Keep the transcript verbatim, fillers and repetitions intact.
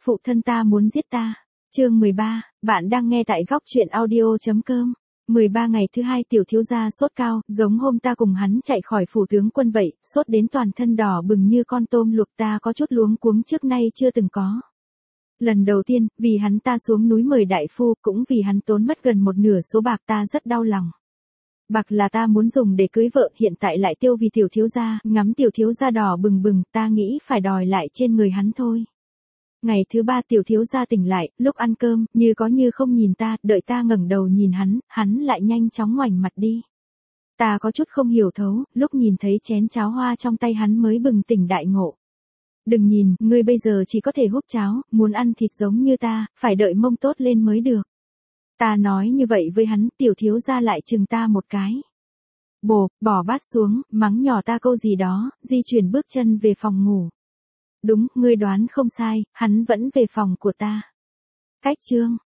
phụ thân ta muốn giết ta. Chương mười ba, bạn đang nghe tại góc truyện audio.com. mười ba ngày thứ hai tiểu thiếu gia sốt cao, giống hôm ta cùng hắn chạy khỏi phủ tướng quân vậy, sốt đến toàn thân đỏ bừng như con tôm luộc, ta có chút luống cuống trước nay chưa từng có. Lần đầu tiên, vì hắn ta xuống núi mời đại phu, cũng vì hắn tốn mất gần một nửa số bạc, ta rất đau lòng. Bạc là ta muốn dùng để cưới vợ, hiện tại lại tiêu vì tiểu thiếu gia, ngắm tiểu thiếu gia đỏ bừng bừng, ta nghĩ phải đòi lại trên người hắn thôi. Ngày thứ ba tiểu thiếu gia tỉnh lại, lúc ăn cơm, như có như không nhìn ta, đợi ta ngẩng đầu nhìn hắn, hắn lại nhanh chóng ngoảnh mặt đi. Ta có chút không hiểu thấu, lúc nhìn thấy chén cháo hoa trong tay hắn mới bừng tỉnh đại ngộ. Đừng nhìn, ngươi bây giờ chỉ có thể húp cháo, muốn ăn thịt giống như ta, phải đợi mông tốt lên mới được. Ta nói như vậy với hắn, tiểu thiếu gia lại chừng ta một cái. Bồ, bỏ bát xuống, mắng nhỏ ta câu gì đó, di chuyển bước chân về phòng ngủ. Đúng, ngươi đoán không sai, hắn vẫn về phòng của ta. Cách chương